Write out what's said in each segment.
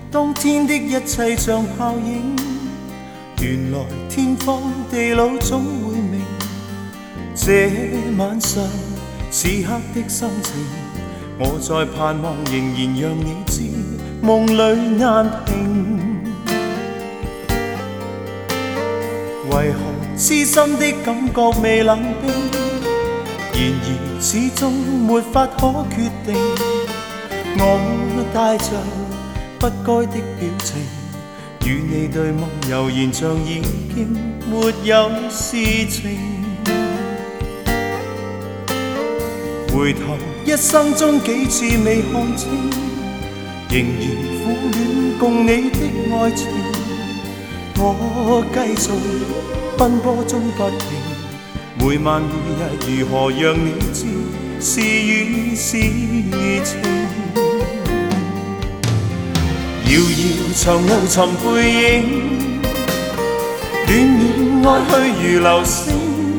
當天的一切像泡影，原來天荒地老總會明。這晚上此刻的心情，我在盼望，仍然讓你知夢裏難平。為何痴心的感覺未冷冰？然而始終沒法可決定。我帶着不該的表情，與你對望，悠然像已經沒有事情。回頭一生中幾次未看清，仍然苦戀共你的愛情。我繼續奔波中不停，每晚每日如何讓你知是與是情。遙遙長路尋背影，戀戀愛去如流星。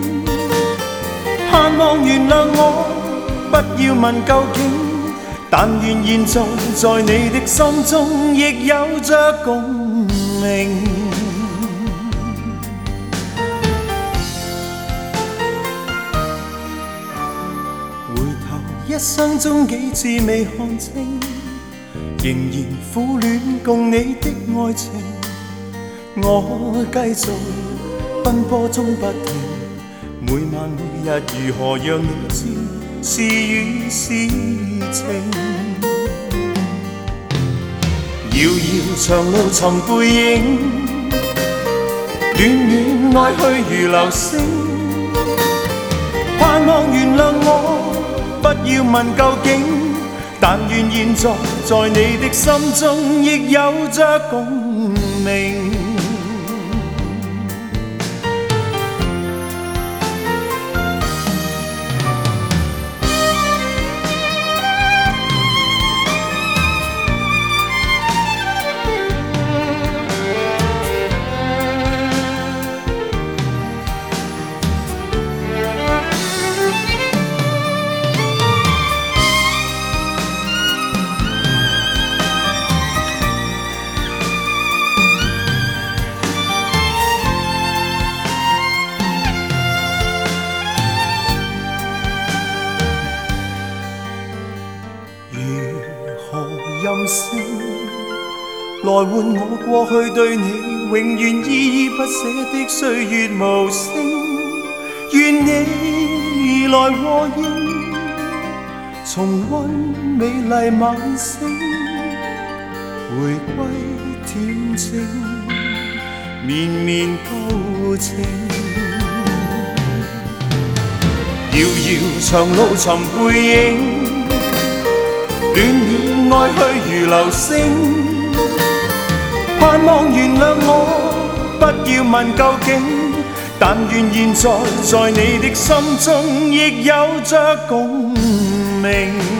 盼望原諒我，不要問究竟，但願現在在你的心中亦有着共鳴。回頭一生中幾次未看清，仍然苦戀共你的愛情。我繼續奔波中不停，每晚每日如何讓你知是與是情。遙遙長路尋背影，戀戀愛去如流星。盼望原諒我，不要問究竟，但願現在在你的心中亦有着共鳴。任性來換我過去對你永遠依依不捨的歲月無聲，願你來和應，重溫美麗晚星，回歸恬靜綿綿舊情。遙遙長路尋背影，戀戀愛去如流星。盼望原諒我，不要問究竟，但願現在在你的心中亦有着共鳴。